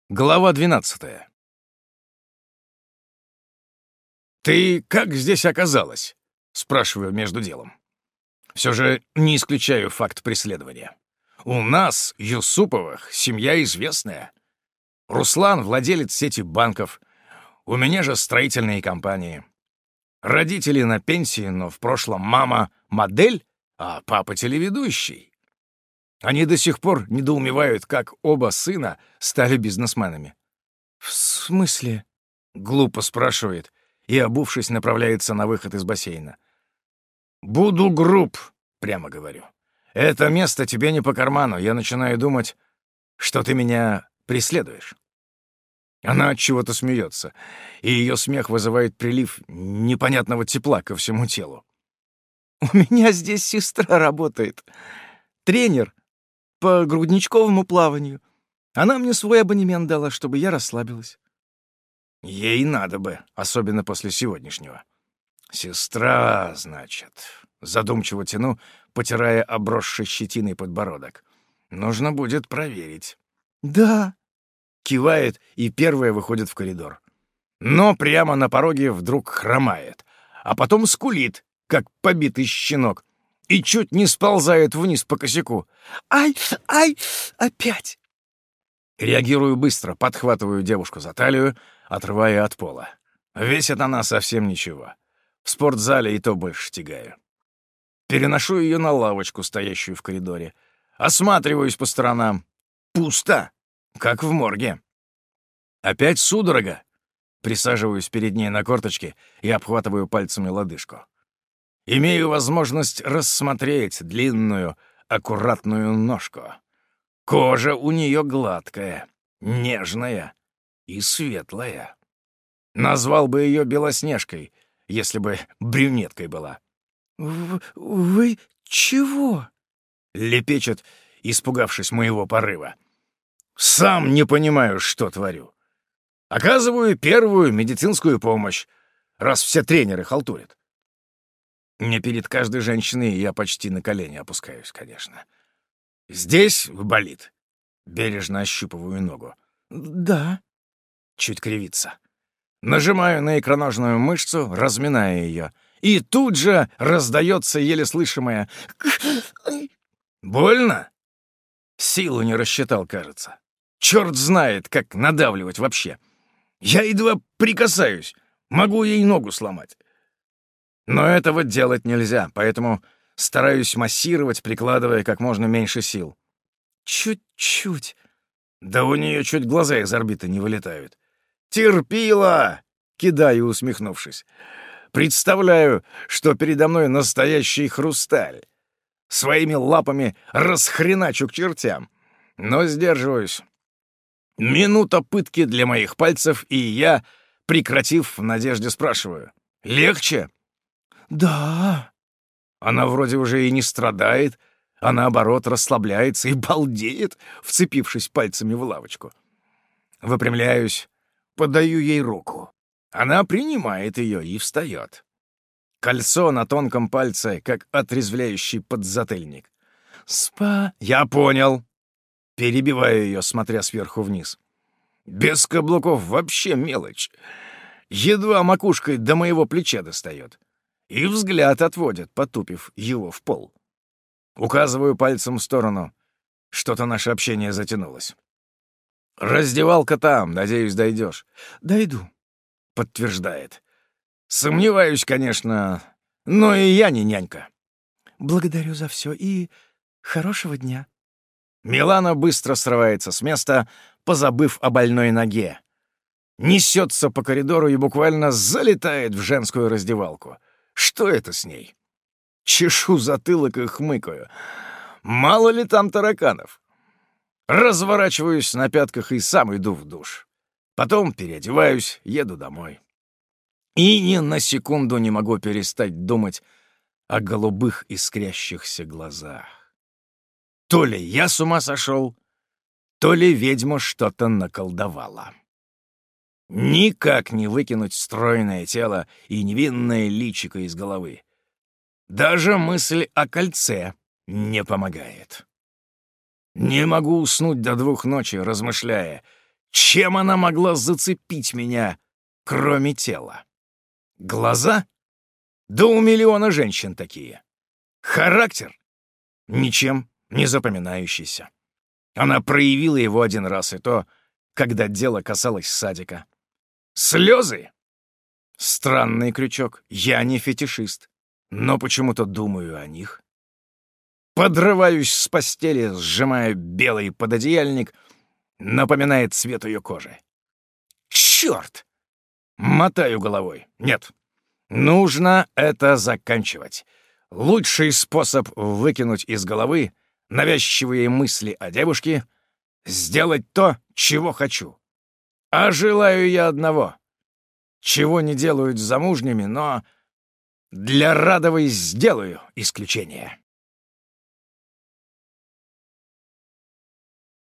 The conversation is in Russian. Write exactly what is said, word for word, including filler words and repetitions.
Глава двенадцатая. «Ты как здесь оказалась?» — спрашиваю между делом. Все же не исключаю факт преследования. У нас, Юсуповых, семья известная. Руслан — владелец сети банков. У меня же строительные компании. Родители на пенсии, но в прошлом мама — модель, а папа — телеведущий. Они до сих пор недоумевают, как оба сына стали бизнесменами. «В смысле?» — глупо спрашивает и, обувшись, направляется на выход из бассейна. «Буду груб», — прямо говорю. «Это место тебе не по карману. Я начинаю думать, что ты меня преследуешь». Она от чего-то смеется, и ее смех вызывает прилив непонятного тепла ко всему телу. «У меня здесь сестра работает. Тренер по грудничковому плаванию. Она мне свой абонемент дала, чтобы я расслабилась». Ей надо бы, особенно после сегодняшнего. «Сестра, значит», — задумчиво тяну, потирая обросший щетиной подбородок. «Нужно будет проверить». «Да», — кивает и первая выходит в коридор. Но прямо на пороге вдруг хромает, а потом скулит, как побитый щенок, и чуть не сползает вниз по косяку. «Ай, ай, опять!» Реагирую быстро, подхватываю девушку за талию, отрывая от пола. Весит она совсем ничего. В спортзале и то больше тягаю. Переношу ее на лавочку, стоящую в коридоре. Осматриваюсь по сторонам. Пусто, как в морге. Опять судорога. Присаживаюсь перед ней на корточки и обхватываю пальцами лодыжку. Имею возможность рассмотреть длинную, аккуратную ножку. Кожа у нее гладкая, нежная и светлая. Назвал бы ее Белоснежкой, если бы брюнеткой была. В «Вы чего?» — лепечет, испугавшись моего порыва. «Сам не понимаю, что творю. Оказываю первую медицинскую помощь, раз все тренеры халтурят. Не перед каждой женщиной я почти на колени опускаюсь, конечно. Здесь болит?» Бережно ощупываю ногу. «Да». Чуть кривится. Нажимаю на икроножную мышцу, разминая ее, и тут же раздается еле слышимое «Больно?» Силу не рассчитал, кажется. Черт знает, как надавливать вообще. Я едва прикасаюсь, могу ей ногу сломать. Но этого делать нельзя, поэтому стараюсь массировать, прикладывая как можно меньше сил. Чуть-чуть. Да у нее чуть глаза из орбиты не вылетают. «Терпила!» — кидаю, усмехнувшись. Представляю, что передо мной настоящий хрусталь. Своими лапами расхреначу к чертям. Но сдерживаюсь. Минута пытки для моих пальцев, и я, прекратив, в надежде спрашиваю. «Легче?» «Да». Она вроде уже и не страдает, а наоборот расслабляется и балдеет, вцепившись пальцами в лавочку. Выпрямляюсь, подаю ей руку. Она принимает ее и встает. Кольцо на тонком пальце, как отрезвляющий подзатыльник. «Спа...» «Я понял». Перебиваю ее, смотря сверху вниз. Без каблуков вообще мелочь. Едва макушкой до моего плеча достает. И взгляд отводит, потупив его в пол. Указываю пальцем в сторону. Что-то наше общение затянулось. «Раздевалка там, надеюсь, дойдешь». «Дойду», — подтверждает. «Сомневаюсь, конечно, но и я не нянька». «Благодарю за все и хорошего дня». Милана быстро срывается с места, позабыв о больной ноге. Несется по коридору и буквально залетает в женскую раздевалку. Что это с ней? Чешу затылок и хмыкаю. Мало ли там тараканов? Разворачиваюсь на пятках и сам иду в душ. Потом переодеваюсь, еду домой. И ни на секунду не могу перестать думать о голубых искрящихся глазах. То ли я с ума сошел, то ли ведьма что-то наколдовала. Никак не выкинуть стройное тело и невинное личико из головы. Даже мысль о кольце не помогает. Не могу уснуть до двух ночи, размышляя, Чем она могла зацепить меня, кроме тела? Глаза? Да у миллиона женщин такие. Характер? Ничем не запоминающийся. Она проявила его один раз, и то, когда дело касалось садика. Слезы? Странный крючок. Я не фетишист, но почему-то думаю о них. Подрываюсь с постели, сжимая белый пододеяльник, напоминает цвет ее кожи. Черт! Мотаю головой. Нет, нужно это заканчивать. Лучший способ выкинуть из головы навязчивые мысли о девушке — сделать то, чего хочу. А желаю я одного, чего не делают с замужними, но для Радовой сделаю исключение.